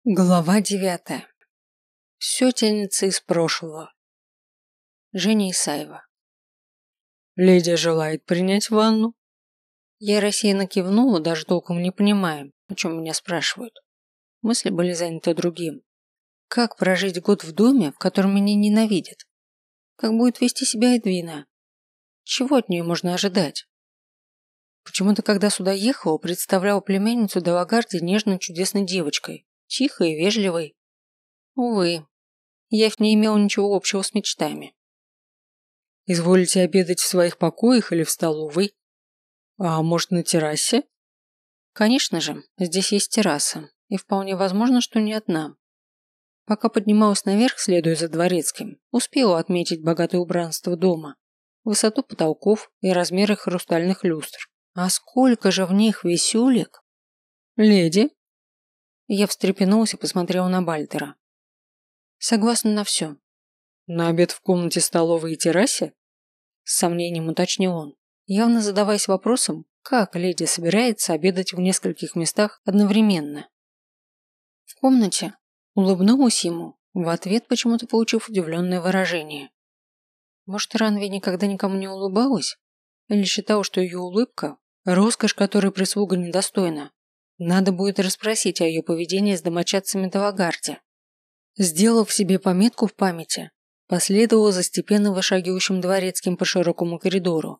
Глава 9. Все тянется из прошлого. Женя Исаева. Леди желает принять ванну. Я рассеянно кивнула, даже толком не понимая, о чем меня спрашивают. Мысли были заняты другим. Как прожить год в доме, в котором меня ненавидят? Как будет вести себя Эдвина? Чего от нее можно ожидать? Почему-то, когда сюда ехала, представляла племянницу де Лагарди нежной чудесной девочкой, тихой и вежливой. Увы, я не имела ничего общего с мечтами. Изволите обедать в своих покоях или в столовой? А может, на террасе? Конечно же, здесь есть терраса, и вполне возможно, что не одна. Пока поднималась наверх, следуя за дворецким, успела отметить богатое убранство дома, высоту потолков и размеры хрустальных люстр. А сколько же в них висюлек! Леди? Я встрепенулась и посмотрела на Бальтера. Согласна на все. На обед в комнате столовой и террасе? С сомнением уточнил он, явно задаваясь вопросом, как леди собирается обедать в нескольких местах одновременно. В комнате улыбнулась ему, в ответ почему-то получив удивленное выражение. Может, Ранви никогда никому не улыбалась? Или считала, что ее улыбка – роскошь, которой прислуга недостойна? Надо будет расспросить о ее поведении с домочадцами де Лагарди. Сделав себе пометку в памяти, последовала за степенно вышагивающим дворецким по широкому коридору.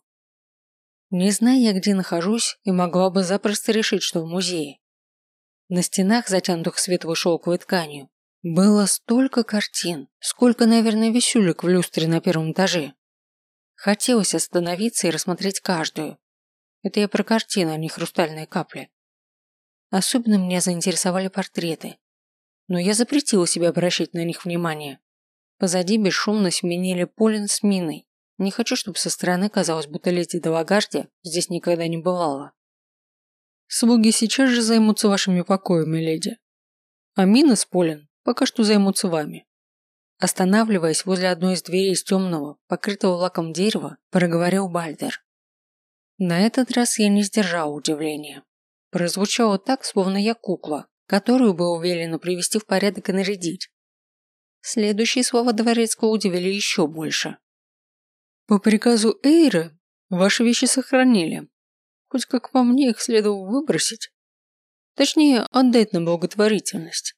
Не зная я, где нахожусь, и могла бы запросто решить, что в музее. На стенах, затянутых светлой шелковой тканью, было столько картин, сколько, наверное, висюлек в люстре на первом этаже. Хотелось остановиться и рассмотреть каждую. Это я про картины, а не хрустальные капли. Особенно меня заинтересовали портреты. Но я запретила себе обращать на них внимание. Позади бесшумно сменили Полин с Миной. Не хочу, чтобы со стороны казалось, будто леди де Лагарди здесь никогда не бывало. Слуги сейчас же займутся вашими покоями, леди. А Мина с Полин пока что займутся вами. Останавливаясь возле одной из дверей из темного, покрытого лаком дерева, проговорил Бальдер. На этот раз я не сдержала удивления. Прозвучало так, словно я кукла, которую было велено привести в порядок и нарядить. Следующие слова дворецкого удивили еще больше. По приказу Эйры ваши вещи сохранили. Хоть как по мне их следовало выбросить. Точнее, отдать на благотворительность.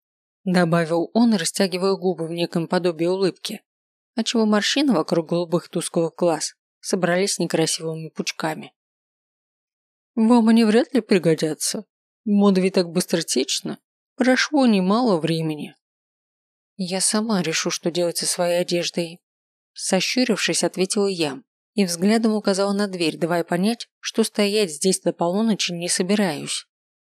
Добавил он, растягивая губы в неком подобии улыбки, отчего морщины вокруг голубых тусклых глаз собрались некрасивыми пучками. Вам они вряд ли пригодятся. Мода ведь так быстротечна. Прошло немало времени. Я сама решу, что делать со своей одеждой. Сощурившись, ответила я и взглядом указала на дверь, давая понять, что стоять здесь до полуночи не собираюсь.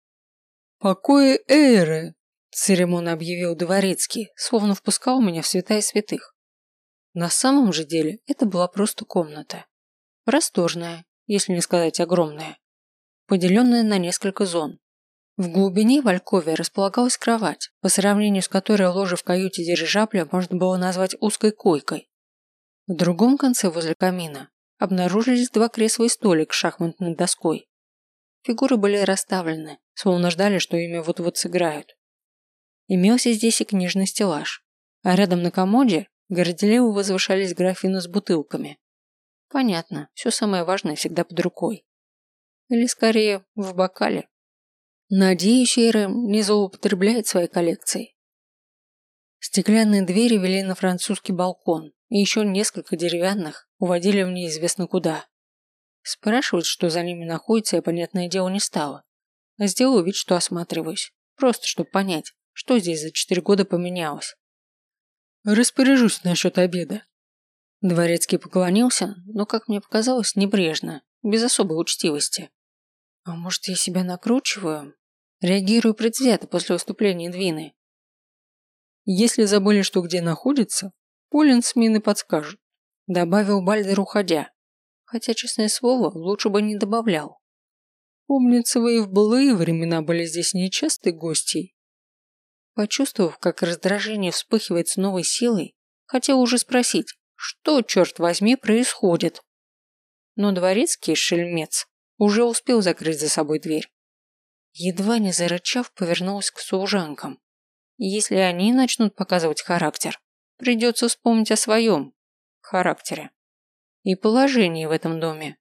«Покои Эйры», – церемонно объявил дворецкий, словно впускал меня в святая святых. На самом же деле это была просто комната. Просторная, если не сказать огромная, поделенная на несколько зон. В глубине в алькове располагалась кровать, по сравнению с которой ложе в каюте дирижабля можно было назвать узкой койкой. В другом конце возле камина обнаружились два кресла и столик с шахматной доской. Фигуры были расставлены, словно ждали, что ими вот-вот сыграют. Имелся здесь и книжный стеллаж, а рядом на комоде горделиво возвышались графины с бутылками. Понятно, все самое важное всегда под рукой. Или скорее, в бокале. Надеюсь, Эйра не злоупотребляет своей коллекцией. Стеклянные двери вели на французский балкон, и еще несколько деревянных уводили в неизвестно куда. Спрашивать, что за ними находится, я, понятное дело, не стала. А сделала вид, что осматриваюсь, просто чтобы понять, что здесь за 4 года поменялось. «Распоряжусь насчет обеда». Дворецкий поклонился, но, как мне показалось, небрежно, без особой учтивости. А может, я себя накручиваю? Реагирую предвзято после выступления Эдвины. «Если забыли, что где находится, Полин с Миной подскажет», добавил Бальдер, уходя. Хотя, честное слово, лучше бы не добавлял. «Помнится, вы и в былые времена были здесь нечастой гостьей». Почувствовав, как раздражение вспыхивает с новой силой, хотел уже спросить, что, черт возьми, происходит. Но дворецкий, шельмец, уже успел закрыть за собой дверь. Едва не зарычав, повернулась к служанкам. Если они начнут показывать характер, придется вспомнить о своем характере и положении в этом доме.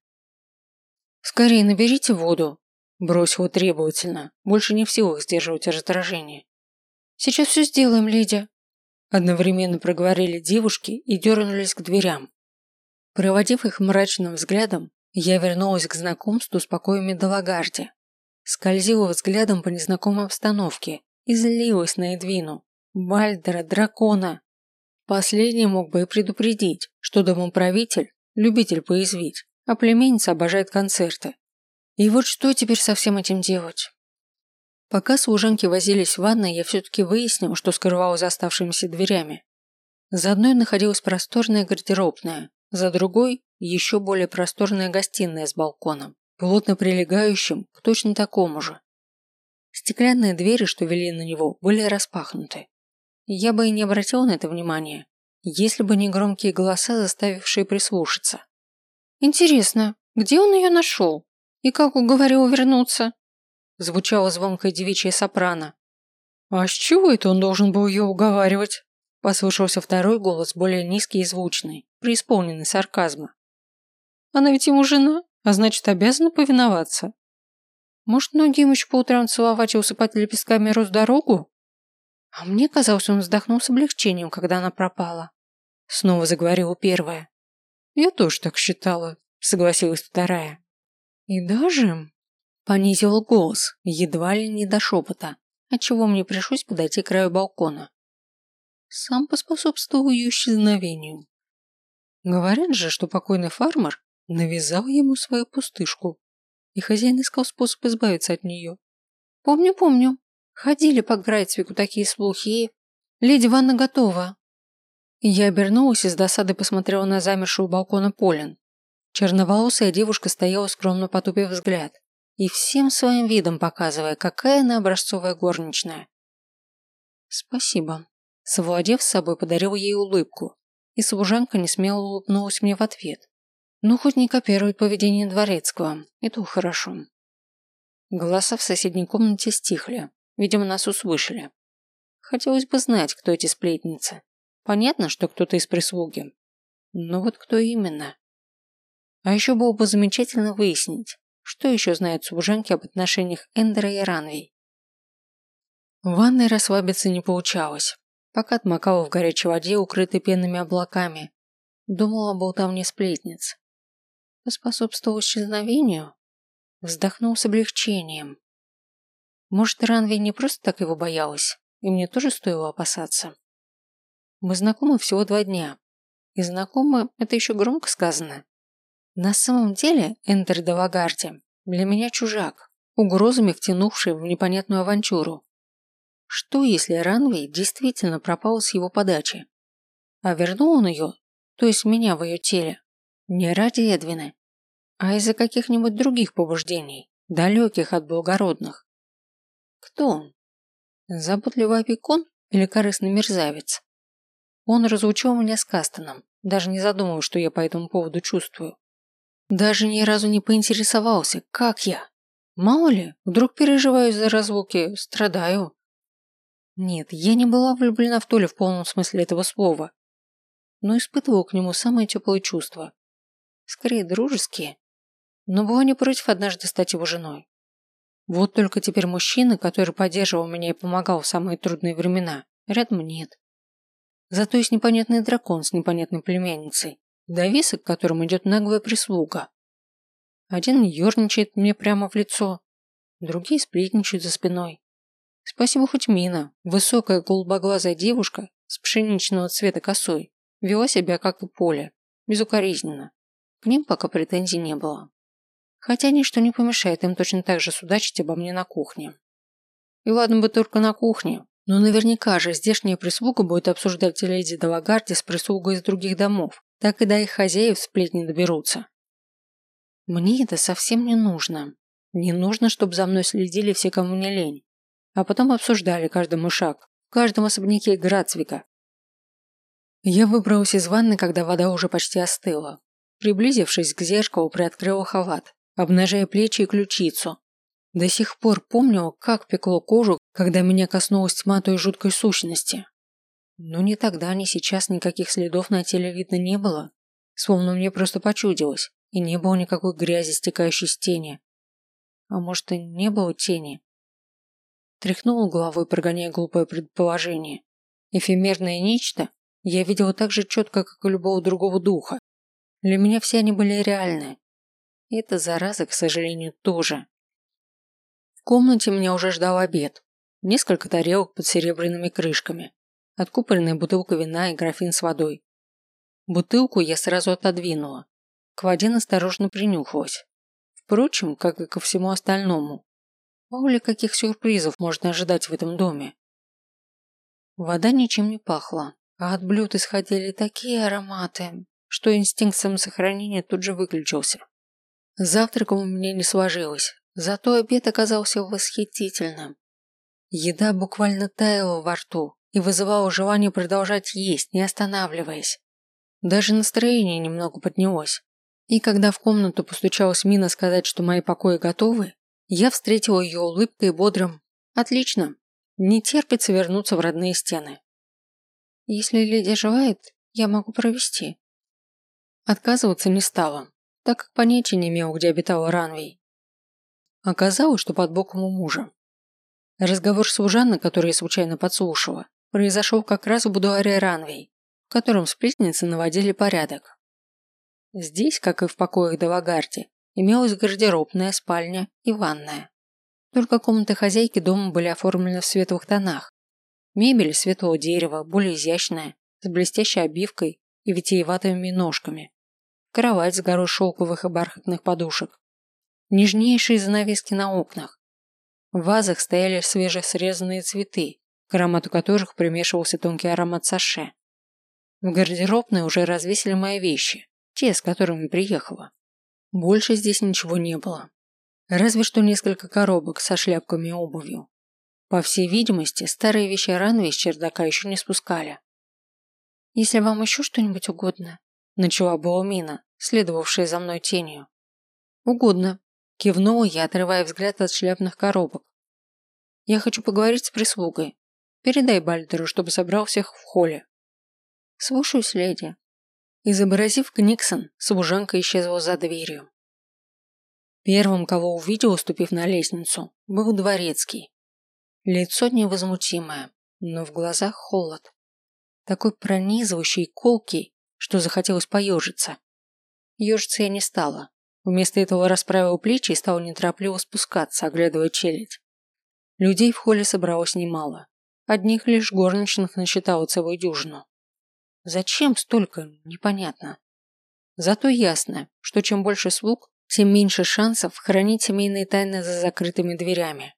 «Скорее наберите воду», – бросила требовательно, больше не в силах сдерживать раздражение. «Сейчас все сделаем, леди», – одновременно проговорили девушки и дернулись к дверям. Проводив их мрачным взглядом, я вернулась к знакомству с покоями Далагарди. Скользила взглядом по незнакомой обстановке и злилась на Эдвину, Бальдера, дракона. Последний мог бы и предупредить, что домоправитель – любитель поязвить, а племянница обожает концерты. И вот что теперь со всем этим делать? Пока служанки возились в ванной, я все-таки выяснил, что скрывалось за оставшимися дверями. За одной находилась просторная гардеробная, за другой – еще более просторная гостиная с балконом, плотно прилегающим к точно такому же. Стеклянные двери, что вели на него, были распахнуты. Я бы и не обратил на это внимания, если бы не громкие голоса, заставившие прислушаться. «Интересно, где он ее нашел? И как уговорил вернуться?» Звучала звонкая девичья сопрано. «А с чего это он должен был ее уговаривать?» Послышался второй голос, более низкий и звучный, преисполненный сарказма. «Она ведь ему жена, а значит, обязана повиноваться. Может, ноги ему еще по утрам целовать и усыпать лепестками роз дорогу?» А мне казалось, он вздохнул с облегчением, когда она пропала. Снова заговорила первая. «Я тоже так считала», — согласилась вторая. «И даже...» — понизила голос, едва ли не до шепота, отчего мне пришлось подойти к краю балкона. Сам поспособствовал ее исчезновению. Говорят же, что покойный фармер навязал ему свою пустышку, и хозяин искал способ избавиться от нее. «Помню. Ходили по Грайцвику такие слухи, и... Леди Ванна готова». Я обернулась и с досадой посмотрела на замершую у балкона Полин. Черноволосая девушка стояла, скромно потупив взгляд и всем своим видом показывая, какая она образцовая горничная. «Спасибо». Совладев с собой, подарил ей улыбку, и служанка несмело улыбнулась мне в ответ. Ну, хоть не копирует поведение дворецкого, и то хорошо. Голоса в соседней комнате стихли, видимо, нас услышали. Хотелось бы знать, кто эти сплетницы. Понятно, что кто-то из прислуги. Но вот кто именно? А еще было бы замечательно выяснить, что еще знают служанки об отношениях Эндера и Ранвей. В ванной расслабиться не получалось. Пока отмокала в горячей воде, укрытой пенными облаками, думала о болтовне сплетниц. Поспособствовал исчезновению? Вздохнул с облегчением. Может, Ранвей не просто так его боялась, и мне тоже стоило опасаться. Мы знакомы всего 2 дня. И знакомы – это еще громко сказано. На самом деле Эндер Далагарди для меня чужак, угрозами втянувший в непонятную авантюру. Что, если Ранвей действительно пропал с его подачи? А вернул он ее, то есть меня в ее теле, не ради Эдвины, а из-за каких-нибудь других побуждений, далеких от благородных? Кто он? Заботливый опекун или корыстный мерзавец? Он разлучил меня с Кастоном, даже не задумываясь, что я по этому поводу чувствую. Даже ни разу не поинтересовался, как я. Мало ли, вдруг переживаю из-за разлуки, страдаю. Нет, я не была влюблена в Толю в полном смысле этого слова, но испытывала к нему самые теплые чувства. Скорее дружеские, но была не против однажды стать его женой. Вот только теперь мужчина, который поддерживал меня и помогал в самые трудные времена, рядом нет. Зато есть непонятный дракон с непонятной племянницей, довесок к которому идет наглая прислуга. Один ерничает мне прямо в лицо, другие сплетничают за спиной. Спасибо, хоть Мина, высокая голубоглазая девушка с пшеничного цвета косой, вела себя как и Поля, безукоризненно. К ним пока претензий не было. Хотя ничто не помешает им точно так же судачить обо мне на кухне. И ладно бы только на кухне, но наверняка же здешняя прислуга будет обсуждать леди Далагарди с прислугой из других домов, так и до их хозяев сплетни доберутся. Мне это совсем не нужно. Не нужно, чтобы за мной следили все, кому не лень. А потом обсуждали каждый мой шаг, в каждом особняке Грацвика. Я выбралась из ванны, когда вода уже почти остыла. Приблизившись к зеркалу, приоткрыла халат, обнажая плечи и ключицу. До сих пор помню, как пекло кожу, когда меня коснулась тьма той жуткой сущности. Но ни тогда, ни сейчас никаких следов на теле видно не было. Словно мне просто почудилось, и не было никакой грязи, стекающей с тени. А может, и не было тени? Тряхнула головой, прогоняя глупое предположение. Эфемерное нечто я видела так же четко, как и любого другого духа. Для меня все они были реальны. И эта зараза, к сожалению, тоже. В комнате меня уже ждал обед. Несколько тарелок под серебряными крышками. Откупоренная бутылка вина и графин с водой. Бутылку я сразу отодвинула. К воде настороженно принюхалась. Впрочем, как и ко всему остальному. Мало ли каких сюрпризов можно ожидать в этом доме. Вода ничем не пахла, а от блюд исходили такие ароматы, что инстинкт самосохранения тут же выключился. Завтраком у меня не сложилось, зато обед оказался восхитительным. Еда буквально таяла во рту и вызывала желание продолжать есть, не останавливаясь. Даже настроение немного поднялось. И когда в комнату постучалась Мина сказать, что мои покои готовы, я встретила ее улыбкой и бодрым «Отлично, не терпится вернуться в родные стены». «Если леди желает, я могу провести». Отказываться не стала, так как понятия не имела, где обитала Ранвей. Оказалось, что под боком у мужа. Разговор служанок, который я случайно подслушала, произошел как раз в будуаре Ранвей, в котором сплетницы наводили порядок. Здесь, как и в покоях Далагарди, имелась гардеробная, спальня и ванная. Только комнаты хозяйки дома были оформлены в светлых тонах. Мебель светлого дерева, более изящная, с блестящей обивкой и витиеватыми ножками. Кровать с горой шелковых и бархатных подушек. Нежнейшие занавески на окнах. В вазах стояли свежесрезанные цветы, к аромату которых примешивался тонкий аромат саше. В гардеробной уже развесили мои вещи, те, с которыми приехала. Больше здесь ничего не было. Разве что несколько коробок со шляпками и обувью. По всей видимости, старые вещи Ранвей с чердака еще не спускали. «Если вам еще что-нибудь угодно», – начала была Мина, следовавшая за мной тенью. «Угодно», – кивнула я, отрывая взгляд от шляпных коробок. «Я хочу поговорить с прислугой. Передай Бальдеру, чтобы собрал всех в холле». «Слушаюсь, леди». Изобразив Книксон, служанка исчезла за дверью. Первым, кого увидел, уступив на лестницу, был дворецкий. Лицо невозмутимое, но в глазах холод. Такой пронизывающий и колкий, что захотелось поежиться. Ежиться я не стала. Вместо этого расправила плечи и стала неторопливо спускаться, оглядывая челядь. Людей в холле собралось немало. Одних лишь горничных насчитала целую дюжину. Зачем столько, непонятно. Зато ясно, что чем больше слуг, тем меньше шансов хранить семейные тайны за закрытыми дверями.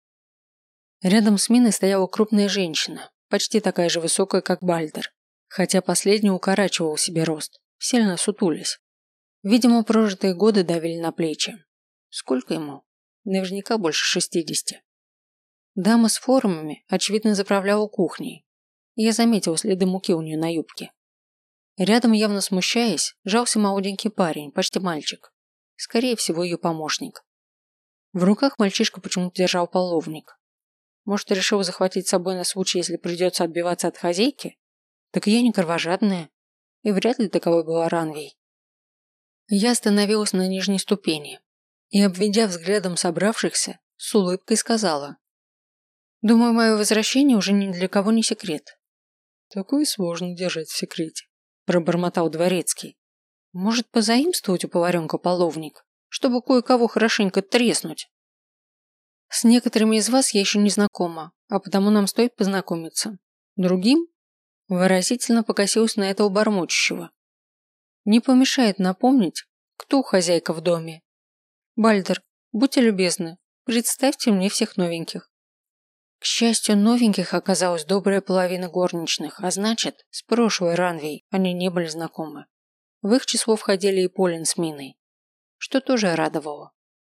Рядом с Миной стояла крупная женщина, почти такая же высокая, как Бальдер, хотя последний укорачивал себе рост, сильно сутулясь. Видимо, прожитые годы давили на плечи. Сколько ему? Наверняка больше 60. Дама с формами, очевидно, заправляла кухней. Я заметил следы муки у нее на юбке. Рядом, явно смущаясь, жался молоденький парень, почти мальчик. Скорее всего, ее помощник. В руках мальчишка почему-то держал половник. Может, решил захватить с собой на случай, если придется отбиваться от хозяйки? Так я не кровожадная. И вряд ли таковой была Ранвей. Я остановилась на нижней ступени и, обведя взглядом собравшихся, с улыбкой сказала: «Думаю, мое возвращение уже ни для кого не секрет». «Такое сложно держать в секрете», – пробормотал дворецкий. «Может, позаимствовать у поваренка половник, чтобы кое-кого хорошенько треснуть? С некоторыми из вас я еще не знакома, а потому нам стоит познакомиться. Другим?» Выразительно покосилась на этого бормочущего. «Не помешает напомнить, кто хозяйка в доме. Бальдер, будьте любезны, представьте мне всех новеньких». К счастью, новеньких оказалась добрая половина горничных, а значит, с прошлой Ранвей они не были знакомы. В их число входили и Полин с Миной, что тоже радовало.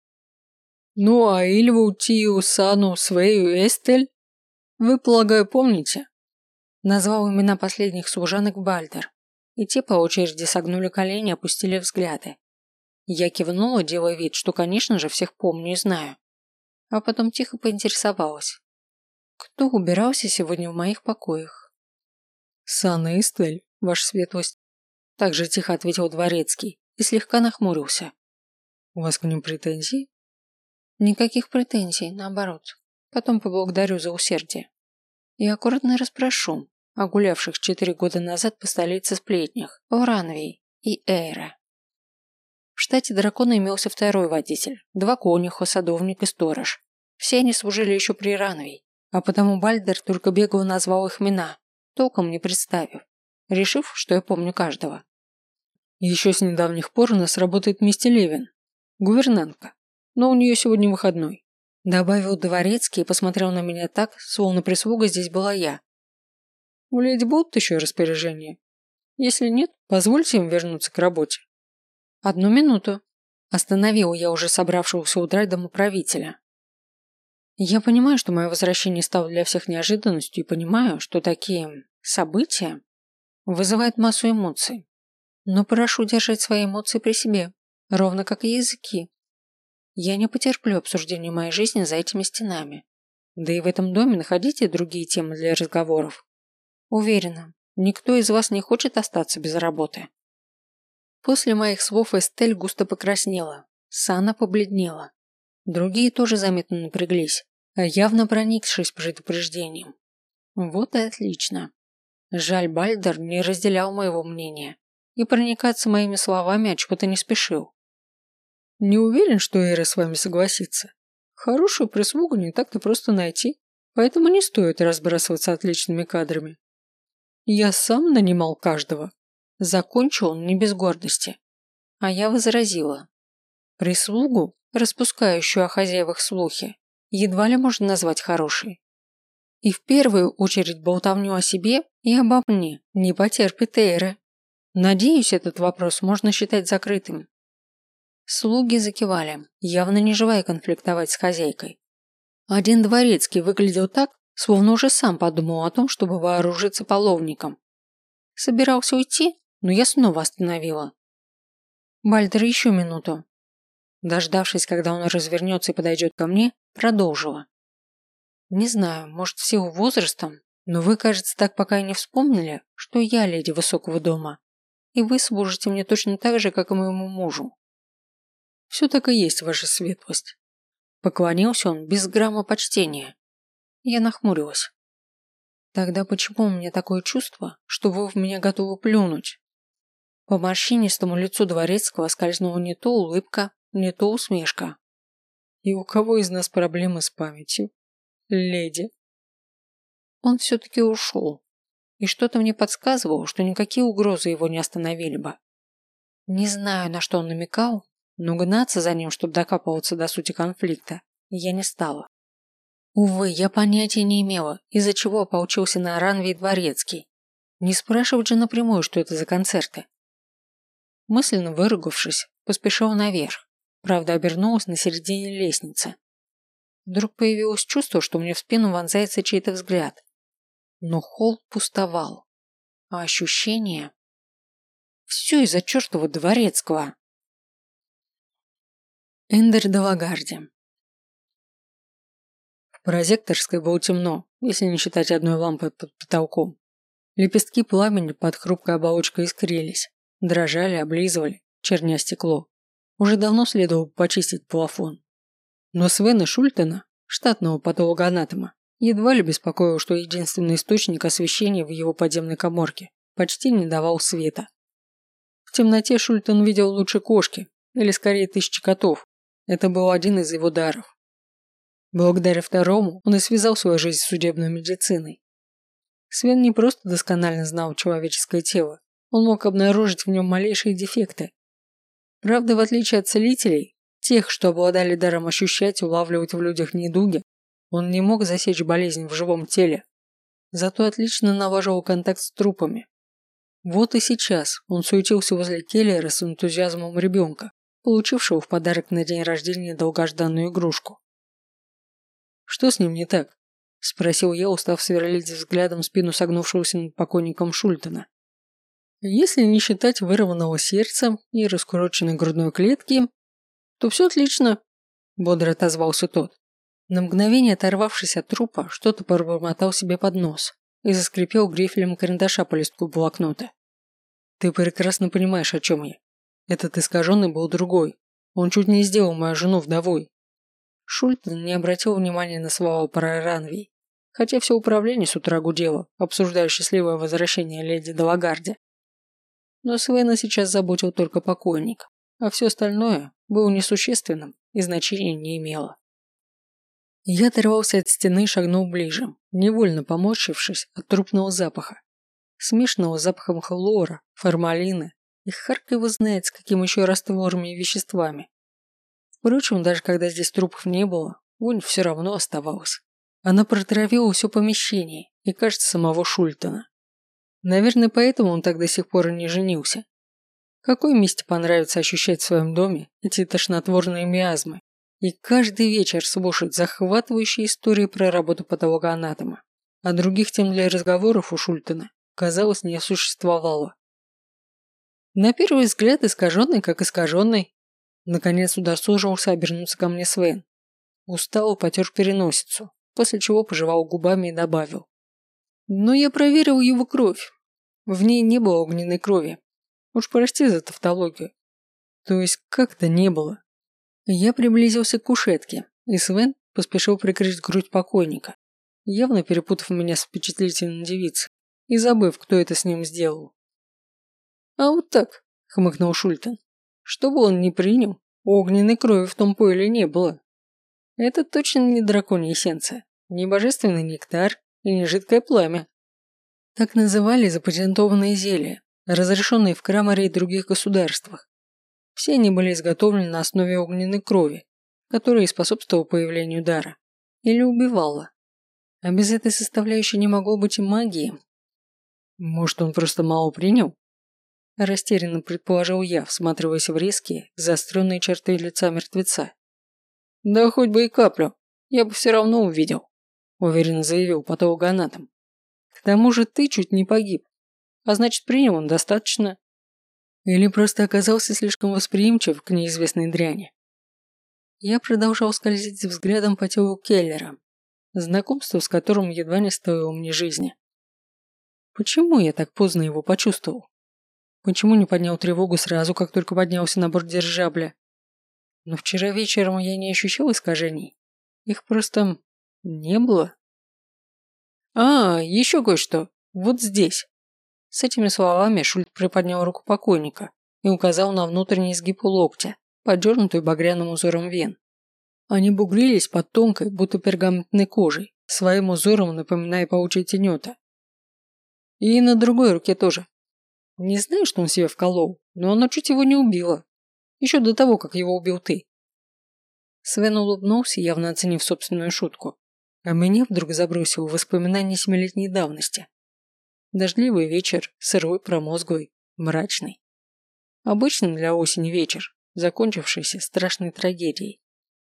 «Ну а Ильву, Тию, Сану, Свею, Эстель? Вы, полагаю, помните?» Назвал имена последних служанок Бальдер, и те по очереди согнули колени и опустили взгляды. Я кивнула, делая вид, что, конечно же, всех помню и знаю. а потом тихо поинтересовалась. Кто убирался сегодня в моих покоях? Санна и Эстель, ваша светлость. Также тихо ответил дворецкий и слегка нахмурился. У вас к ним претензий? Никаких претензий, наоборот. Потом поблагодарю за усердие. И аккуратно расспрошу о гулявших 4 года назад по столице сплетнях, Ранвей и Эйре. В штате дракона имелся второй водитель, 2 конюха, садовник и сторож. Все они служили еще при Ранвей, а потому Бальдер только бегло назвал их имена, толком не представив, решив, что я помню каждого. Еще с недавних пор у нас работает мисти Левин, гувернантка, но у нее сегодня выходной. Добавил дворецкий и посмотрел на меня так, словно прислуга здесь была я. У леди будут еще распоряжения? Если нет, позвольте им вернуться к работе. 1 минуту. Остановила я уже собравшегося удрать домоправителя. Я понимаю, что мое возвращение стало для всех неожиданностью и понимаю, что такие события вызывают массу эмоций. Но прошу держать свои эмоции при себе, ровно как и языки. Я не потерплю обсуждения моей жизни за этими стенами. Да и в этом доме находите другие темы для разговоров. Уверена, никто из вас не хочет остаться без работы. После моих слов Эстель густо покраснела, Санна побледнела. Другие тоже заметно напряглись, явно проникшись предупреждением. Вот и отлично. Жаль, Бальдер не разделял моего мнения и проникаться моими словами отчего-то не спешил. Не уверен, что Эйра с вами согласится. Хорошую прислугу не так-то просто найти, поэтому не стоит разбрасываться отличными кадрами. Я сам нанимал каждого. Закончил он не без гордости. А я возразила. Прислугу, распускающую о хозяевах слухи, едва ли можно назвать хорошей. И в первую очередь болтовню о себе и обо мне не потерпит Эйра. Надеюсь, этот вопрос можно считать закрытым. Слуги закивали, явно не желая конфликтовать с хозяйкой. Один дворецкий выглядел так, словно уже сам подумал о том, чтобы вооружиться половником. Собирался уйти, но я снова остановила. Бальдер, еще минуту. Дождавшись, когда он развернется и подойдет ко мне, продолжила. Не знаю, может, в силу возрастом, но вы, кажется, так пока и не вспомнили, что я леди высокого дома, и вы служите мне точно так же, как и моему мужу. Все так и есть, ваша светлость. Поклонился он без грамма почтения. Я нахмурилась. Тогда почему у меня такое чувство, что вы в меня готовы плюнуть? По морщинистому лицу дворецкого скользнула не то улыбка, не то усмешка. И у кого из нас проблемы с памятью? Леди. Он все-таки ушел. И что-то мне подсказывало, что никакие угрозы его не остановили бы. Не знаю, на что он намекал, но гнаться за ним, чтобы докапываться до сути конфликта, я не стала. Увы, я понятия не имела, из-за чего поучился на Ранвей дворецкий. Не спрашивать же напрямую, что это за концерты. Мысленно выругавшись, поспешила наверх, правда обернулась на середине лестницы. Вдруг появилось чувство, что мне в спину вонзается чей-то взгляд. Но холл пустовал. А ощущение... Все из-за чертова дворецкого. Эндер де Лагарди. В прозекторской было темно, если не считать одной лампы под потолком. Лепестки пламени под хрупкой оболочкой искрились, дрожали, облизывали, черня стекло. Уже давно следовало почистить плафон. Но Свена Шультена, штатного патологоанатома, едва ли беспокоил, что единственный источник освещения в его подземной каморке почти не давал света. В темноте Шультен видел лучше кошки, или скорее 1000 котов. Это был один из его даров. Благодаря второму он и связал свою жизнь с судебной медициной. Свен не просто досконально знал человеческое тело, он мог обнаружить в нем малейшие дефекты. Правда, в отличие от целителей, тех, что обладали даром ощущать и улавливать в людях недуги, он не мог засечь болезнь в живом теле. Зато отлично налаживал контакт с трупами. Вот и сейчас он суетился возле Келлера с энтузиазмом ребенка, получившего в подарок на день рождения долгожданную игрушку. «Что с ним не так?» – спросил я, устав сверлить взглядом спину согнувшегося над покойником Шультена. «Если не считать вырванного сердца и раскуроченной грудной клетки, то все отлично», – бодро отозвался тот. На мгновение оторвавшись от трупа, что-то пробормотал себе под нос и заскрипел грифелем карандаша по листку блокнота. Ты прекрасно понимаешь, о чем я. Этот искаженный был другой. Он чуть не сделал мою жену вдовой. Шультон не обратил внимания на слова про Ранвей, хотя все управление с утра гудело, обсуждая счастливое возвращение леди Далагарди. Но Свена сейчас заботил только покойник, а все остальное было несущественным и значения не имело. Я оторвался от стены и шагнул ближе, невольно поморщившись от трупного запаха. Смешанного с запахом хлора, формалина и харк его знает, с каким еще растворами и веществами. Впрочем, даже когда здесь трупов не было, вонь все равно оставалась. Она протравила все помещение и, кажется, самого Шультона. Наверное, поэтому он так до сих пор и не женился. Какой Мисте понравится ощущать в своем доме эти тошнотворные миазмы и каждый вечер слушать захватывающие истории про работу патологоанатома, а других тем для разговоров у Шультона, казалось, не существовало. На первый взгляд искаженный, как искаженный. Наконец удосужился обернуться ко мне Свен. Устало потер переносицу, после чего пожевал губами и добавил. Но я проверил его кровь. В ней не было огненной крови. Уж прости за тавтологию. То есть как-то не было. Я приблизился к кушетке, и Свен поспешил прикрыть грудь покойника, явно перепутав меня с впечатлительной девицей и забыв, кто это с ним сделал. «А вот так», — хмыкнул Шультон. «Что бы он ни принял, огненной крови в том пойле не было. Это точно не драконья эссенция, не божественный нектар и не жидкое пламя». Так называли запатентованные зелья, разрешенные в Краморе и других государствах. Все они были изготовлены на основе огненной крови, которая и способствовала появлению дара. Или убивала. А без этой составляющей не могло быть и магии. Может, он просто мало принял? Растерянно предположил я, всматриваясь в резкие, заостренные черты лица мертвеца. Да хоть бы и каплю, я бы все равно увидел, уверенно заявил патологоанатом. К тому же ты чуть не погиб, а значит, принял он достаточно. Или просто оказался слишком восприимчив к неизвестной дряни. Я продолжал скользить взглядом по телу Келлера, знакомство с которым едва не стоило мне жизни. Почему я так поздно его почувствовал? Почему не поднял тревогу сразу, как только поднялся на борт дирижабля? Но вчера вечером я не ощущал искажений. Их просто не было. А, еще кое-что. Вот здесь. С этими словами Шульт приподнял руку покойника и указал на внутренний изгиб у локтя, подернутую багряным узором вен. Они бугрились под тонкой, будто пергаментной кожей, своим узором напоминая паучье тенета. И на другой руке тоже. Не знаю, что он себе вколол, но оно чуть его не убило. Еще до того, как его убил ты. Свен улыбнулся, явно оценив собственную шутку, а меня вдруг забросило в воспоминания 7-летней давности. Дождливый вечер, сырой, промозглый, мрачный. Обычный для осени вечер, закончившийся страшной трагедией.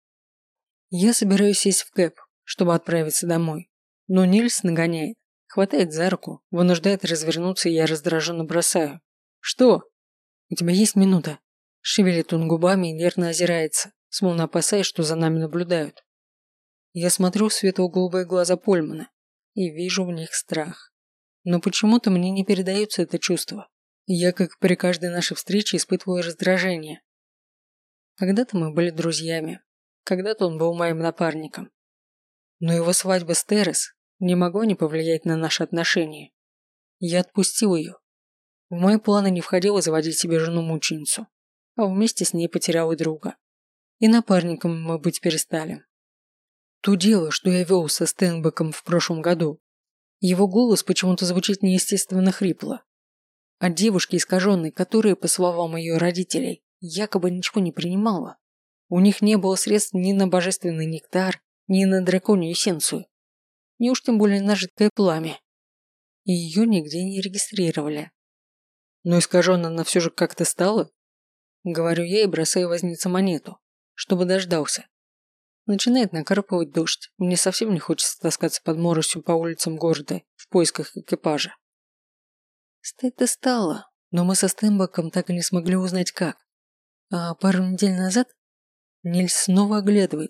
Я собираюсь сесть в кэб, чтобы отправиться домой, но Нильс нагоняет, хватает за руку, вынуждает развернуться, и я раздраженно бросаю. «Что? У тебя есть минута?» Шевелит он губами и нервно озирается, словно опасаясь, что за нами наблюдают. Я смотрю в светло-голубые глаза Польмана и вижу в них страх. Но почему-то мне не передается это чувство. Я, как при каждой нашей встрече, испытываю раздражение. Когда-то мы были друзьями. Когда-то он был моим напарником. Но его свадьба с Терес не могла не повлиять на наши отношения. Я отпустил ее. В мои планы не входило заводить себе жену-мученицу, а вместе с ней потерял и друга. И напарником мы быть перестали. То дело, что я вел со Стенбеком в прошлом году. Его голос почему-то звучит неестественно хрипло. А девушки искаженной, которая, по словам ее родителей, якобы ничего не принимала. У них не было средств ни на божественный нектар, ни на драконью эссенцию. Ни уж тем более на жидкое пламя. И ее нигде не регистрировали. Но искаженно она все же как-то стала. Говорю я и бросаю вознице монету, чтобы дождался. Начинает накрапывать дождь. Мне совсем не хочется таскаться под моросью по улицам города в поисках экипажа. Стать-то стало, но мы со Стенбеком так и не смогли узнать как. А пару недель назад Нильс снова оглядывается,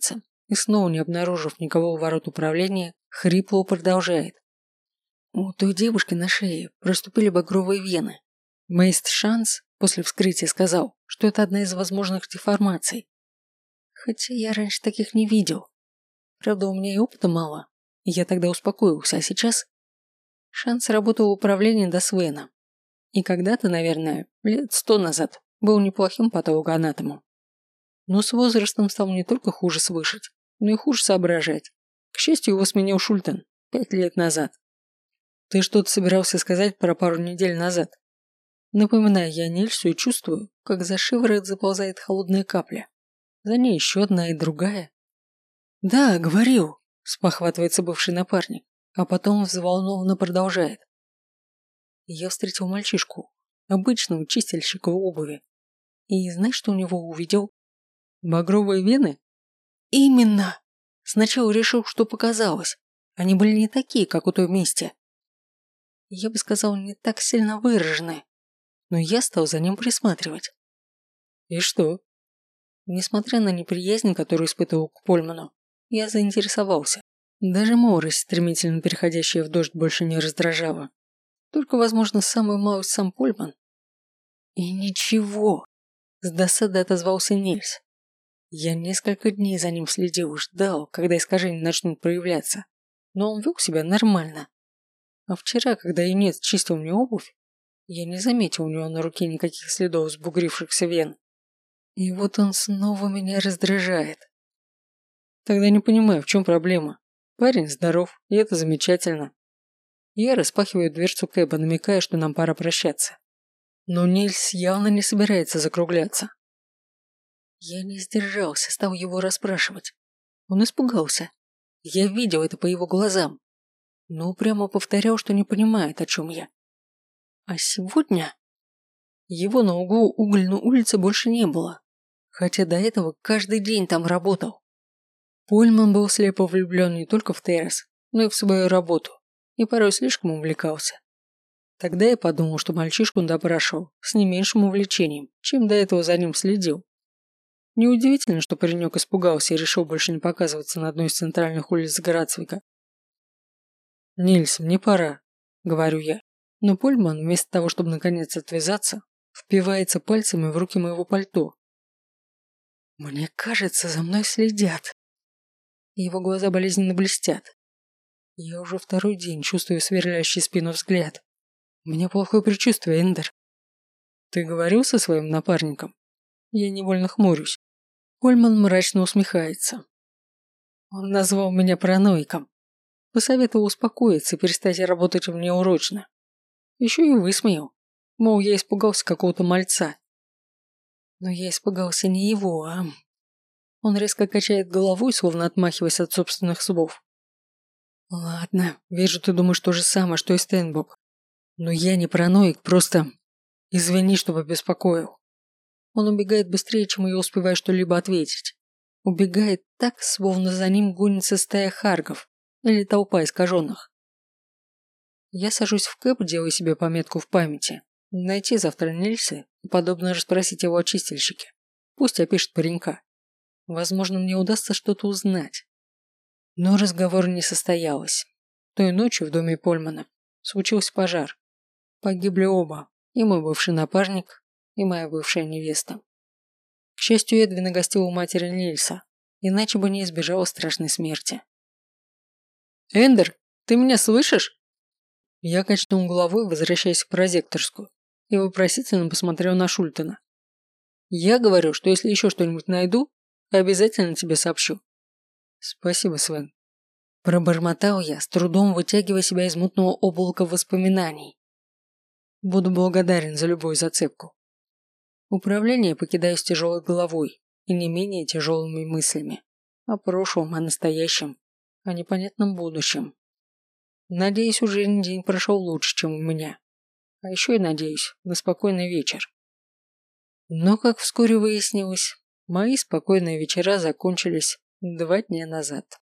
и снова, не обнаружив никого у ворот управления, хрипло продолжает. У той девушки на шее проступили багровые вены. Мейст Шанс после вскрытия сказал, что это одна из возможных деформаций. Хотя я раньше таких не видел. Правда, у меня и опыта мало. Я тогда успокоился, а сейчас... Шанс работал в управлении до Свена. И когда-то, наверное, лет 100 назад, был неплохим патологоанатомом. Но с возрастом стал не только хуже слышать, но и хуже соображать. К счастью, его сменил Шультен 5 лет назад. Ты что-то собирался сказать про пару недель назад? Напоминаю я Нильсу и чувствую, как за шиворот заползает холодная капля. За ней еще одна и другая. Да, говорил, спохватывается бывший напарник, а потом взволнованно продолжает. Я встретил мальчишку, обычного чистильщика обуви. И знаешь, что у него увидел? Багровые вены? Именно! Сначала решил, что показалось. Они были не такие, как у той вместе. Я бы сказал, не так сильно выражены. Но я стал за ним присматривать. И что? Несмотря на неприязнь, которую испытывал к Польману, я заинтересовался. Даже морость, стремительно переходящая в дождь, больше не раздражала. Только, возможно, самую малость сам Польман. И ничего. С досадой отозвался Нильс. Я несколько дней за ним следил и ждал, когда искажения начнут проявляться. Но он вел себя нормально. А вчера, когда Инец чистил мне обувь, я не заметил у него на руке никаких следов сбугрившихся вен. И вот он снова меня раздражает. Тогда не понимаю, в чем проблема. Парень здоров, и это замечательно. Я распахиваю дверцу Кэба, намекая, что нам пора прощаться. Но Нильс явно не собирается закругляться. Я не сдержался, стал его расспрашивать. Он испугался. Я видел это по его глазам. Но упрямо повторял, что не понимает, о чем я. А сегодня... Его на углу Угольной улицы больше не было. Хотя до этого каждый день там работал. Польман был слепо влюблен не только в Террас, но и в свою работу. И порой слишком увлекался. Тогда я подумал, что мальчишку он допрашивал с не меньшим увлечением, чем до этого за ним следил. Неудивительно, что паренек испугался и решил больше не показываться на одной из центральных улиц Грацвика. «Нильс, мне пора», — говорю я. Но Польман, вместо того, чтобы наконец отвязаться, впивается пальцами в руки моего пальто. Мне кажется, за мной следят. Его глаза болезненно блестят. Я уже второй день чувствую сверлящий спину взгляд. У меня плохое предчувствие, Эндер. Ты говорил со своим напарником? Я невольно хмурюсь. Польман мрачно усмехается. Он назвал меня параноиком. Посоветовал успокоиться и перестать работать внеурочно. Еще и высмеял. Мол, я испугался какого-то мальца. Но я испугался не его, а... Он резко качает головой, словно отмахиваясь от собственных слов. Ладно, вижу, ты думаешь то же самое, что и Стенбок. Но я не параноик, просто... Извини, что побеспокоил. Он убегает быстрее, чем я успеваю что-либо ответить. Убегает так, словно за ним гонится стая харгов или толпа искаженных. Я сажусь в кэб, делая себе пометку в памяти. Найти завтра Нильса и подобно расспросить его о чистильщике. Пусть опишет паренька. Возможно, мне удастся что-то узнать. Но разговор не состоялось. Той ночью в доме Польмана случился пожар. Погибли оба, и мой бывший напарник, и моя бывшая невеста. К счастью, Эдвина гостила у матери Нильса, иначе бы не избежала страшной смерти. «Эндер, ты меня слышишь?» Я качнул головой, возвращаясь в прозекторскую, и вопросительно посмотрел на Шультена. «Я говорю, что если еще что-нибудь найду, обязательно тебе сообщу». «Спасибо, Свен». Пробормотал я, с трудом вытягивая себя из мутного облака воспоминаний. Буду благодарен за любую зацепку. Управление покидаю с тяжелой головой и не менее тяжелыми мыслями. О прошлом, о настоящем, о непонятном будущем. Надеюсь, уже день прошел лучше, чем у меня. А еще и надеюсь на спокойный вечер. Но, как вскоре выяснилось, мои спокойные вечера закончились 2 дня назад.